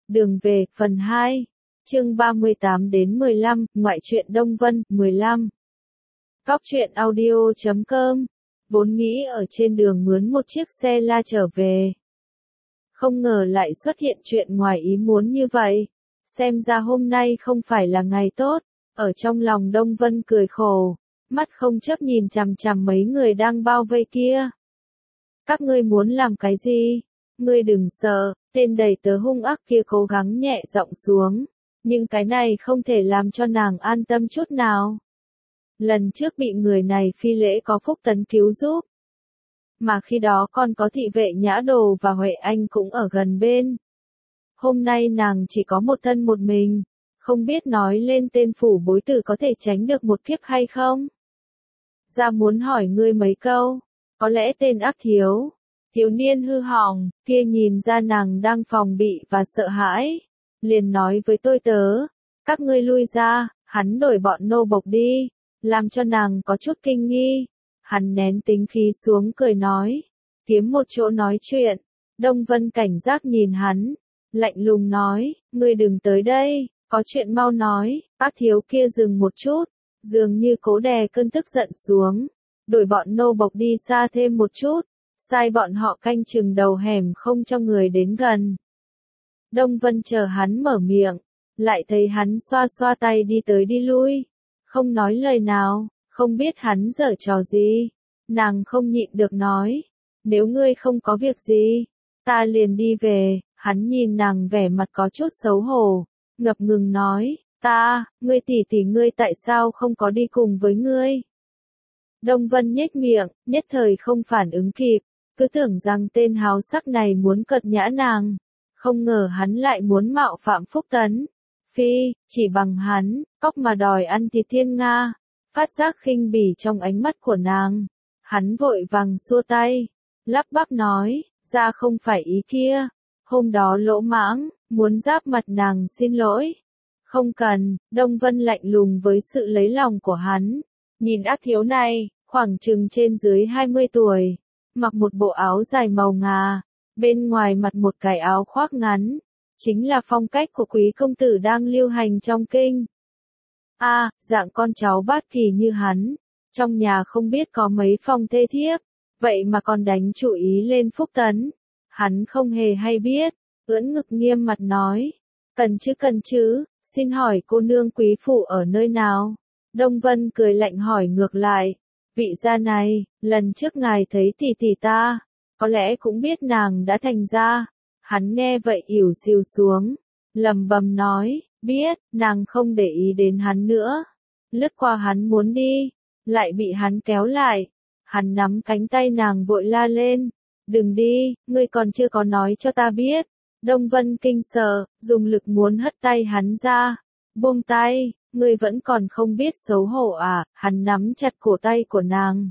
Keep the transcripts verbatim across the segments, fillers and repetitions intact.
Đường về, phần hai. Chương ba mươi tám đến mười lăm, ngoại truyện Đông Vân, mười lăm. Cóc truyện audio chấm com. Vốn nghĩ ở trên đường mướn một chiếc xe la trở về. Không ngờ lại xuất hiện chuyện ngoài ý muốn như vậy. Xem ra hôm nay không phải là ngày tốt. Ở trong lòng Đông Vân cười khổ. Mắt không chấp nhìn chằm chằm mấy người đang bao vây kia. Các ngươi muốn làm cái gì? Ngươi đừng sợ, tên đầy tớ hung ác kia cố gắng nhẹ giọng xuống. Nhưng cái này không thể làm cho nàng an tâm chút nào. Lần trước bị người này phi lễ có Phúc Tấn cứu giúp. Mà khi đó còn có thị vệ Nhã Đồ và Huệ Anh cũng ở gần bên. Hôm nay nàng chỉ có một thân một mình. Không biết nói lên tên phủ bối tử có thể tránh được một kiếp hay không? Ra muốn hỏi ngươi mấy câu. Có lẽ tên ác thiếu. Thiếu niên hư hỏng, kia nhìn ra nàng đang phòng bị và sợ hãi. Liền nói với tôi tớ. Các ngươi lui ra, hắn đổi bọn nô bộc đi. Làm cho nàng có chút kinh nghi. Hắn nén tính khí xuống cười nói. Kiếm một chỗ nói chuyện. Đông Vân cảnh giác nhìn hắn. Lạnh lùng nói, ngươi đừng tới đây, có chuyện mau nói. Ác thiếu kia dừng một chút. Dường như cố đè cơn tức giận xuống. Đổi bọn nô bộc đi xa thêm một chút. Sai bọn họ canh chừng đầu hẻm không cho người đến gần. Đông Vân chờ hắn mở miệng. Lại thấy hắn xoa xoa tay đi tới đi lui. Không nói lời nào, không biết hắn giở trò gì. Nàng không nhịn được nói. Nếu ngươi không có việc gì, ta liền đi về. Hắn nhìn nàng vẻ mặt có chút xấu hổ. Ngập ngừng nói, ta, ngươi tỷ tỷ ngươi tại sao không có đi cùng với ngươi? Đông Vân nhếch miệng, nhất thời không phản ứng kịp. Cứ tưởng rằng tên háo sắc này muốn cợt nhã nàng. Không ngờ hắn lại muốn mạo phạm Phúc Tấn. Phi, chỉ bằng hắn, cóc mà đòi ăn thịt thiên nga. Phát giác khinh bỉ trong ánh mắt của nàng. Hắn vội vàng xua tay. Lắp bắp nói, ra không phải ý kia. Hôm đó lỗ mãng, muốn giáp mặt nàng xin lỗi. Không cần, Đông Vân lạnh lùng với sự lấy lòng của hắn. Nhìn ác thiếu này, khoảng chừng trên dưới hai mươi tuổi. Mặc một bộ áo dài màu ngà. Bên ngoài mặc một cái áo khoác ngắn. Chính là phong cách của quý công tử đang lưu hành trong kinh. A, à, dạng con cháu bát kỳ như hắn. Trong nhà không biết có mấy phong thê thiếp. Vậy mà còn đánh chủ ý lên Phúc Tấn. Hắn không hề hay biết. Ưỡn ngực nghiêm mặt nói. Cần chứ cần chứ, xin hỏi cô nương quý phụ ở nơi nào? Đông Vân cười lạnh hỏi ngược lại. Vị gia này, lần trước ngài thấy tỷ tỷ ta. Có lẽ cũng biết nàng đã thành gia. Hắn nghe vậy ỉu xìu xuống. Lầm bầm nói, biết, nàng không để ý đến hắn nữa. Lướt qua hắn muốn đi. Lại bị hắn kéo lại. Hắn nắm cánh tay nàng vội la lên. Đừng đi, ngươi còn chưa có nói cho ta biết. Đông Vân kinh sợ, dùng lực muốn hất tay hắn ra. Buông tay, ngươi vẫn còn không biết xấu hổ à? Hắn nắm chặt cổ tay của nàng.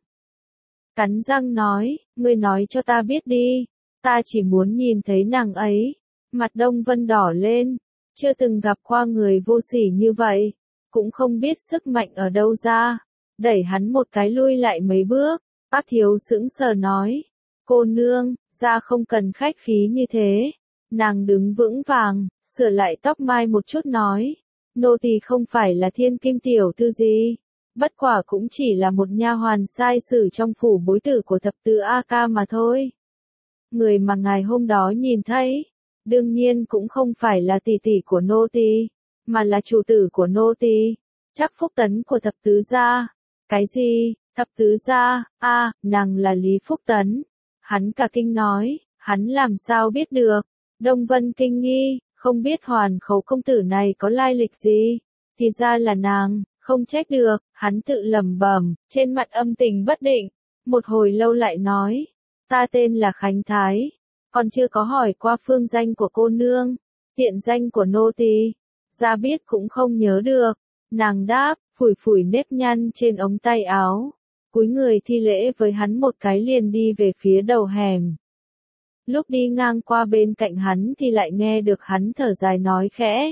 Cắn răng nói, ngươi nói cho ta biết đi. Ta chỉ muốn nhìn thấy nàng ấy. Mặt Đông Vân đỏ lên. Chưa từng gặp qua người vô sỉ như vậy. Cũng không biết sức mạnh ở đâu ra. Đẩy hắn một cái lui lại mấy bước. Ác thiếu sững sờ nói. Cô nương, ra không cần khách khí như thế. Nàng đứng vững vàng, sửa lại tóc mai một chút nói. Nô tỳ không phải là thiên kim tiểu thư gì. Bất quả cũng chỉ là một nha hoàn sai sử trong phủ bối tử của thập tứ A Ca mà thôi. Người mà ngài hôm đó nhìn thấy, đương nhiên cũng không phải là tỷ tỷ của nô tỳ, mà là chủ tử của nô tỳ. Chắc Phúc Tấn của thập tứ gia. Cái gì? Thập tứ gia? A, à, nàng là Lý Phúc Tấn. Hắn cả kinh nói, hắn làm sao biết được? Đông Vân kinh nghi, không biết Hoàn Khấu công tử này có lai lịch gì? Thì ra là nàng, không trách được. Hắn tự lẩm bẩm, trên mặt âm tình bất định. Một hồi lâu lại nói, ta tên là Khánh Thái, còn chưa có hỏi qua phương danh của cô nương, tiện danh của nô tỳ, ra biết cũng không nhớ được. Nàng đáp, phủi phủi nếp nhăn trên ống tay áo, cúi người thi lễ với hắn một cái liền đi về phía đầu hẻm. Lúc đi ngang qua bên cạnh hắn thì lại nghe được hắn thở dài nói khẽ.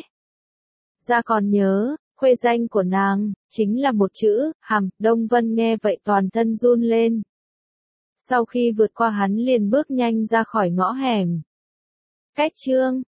Ra còn nhớ, khuê danh của nàng, chính là một chữ, hàm. Đông Vân nghe vậy toàn thân run lên. Sau khi vượt qua hắn liền bước nhanh ra khỏi ngõ hẻm. Cách chương,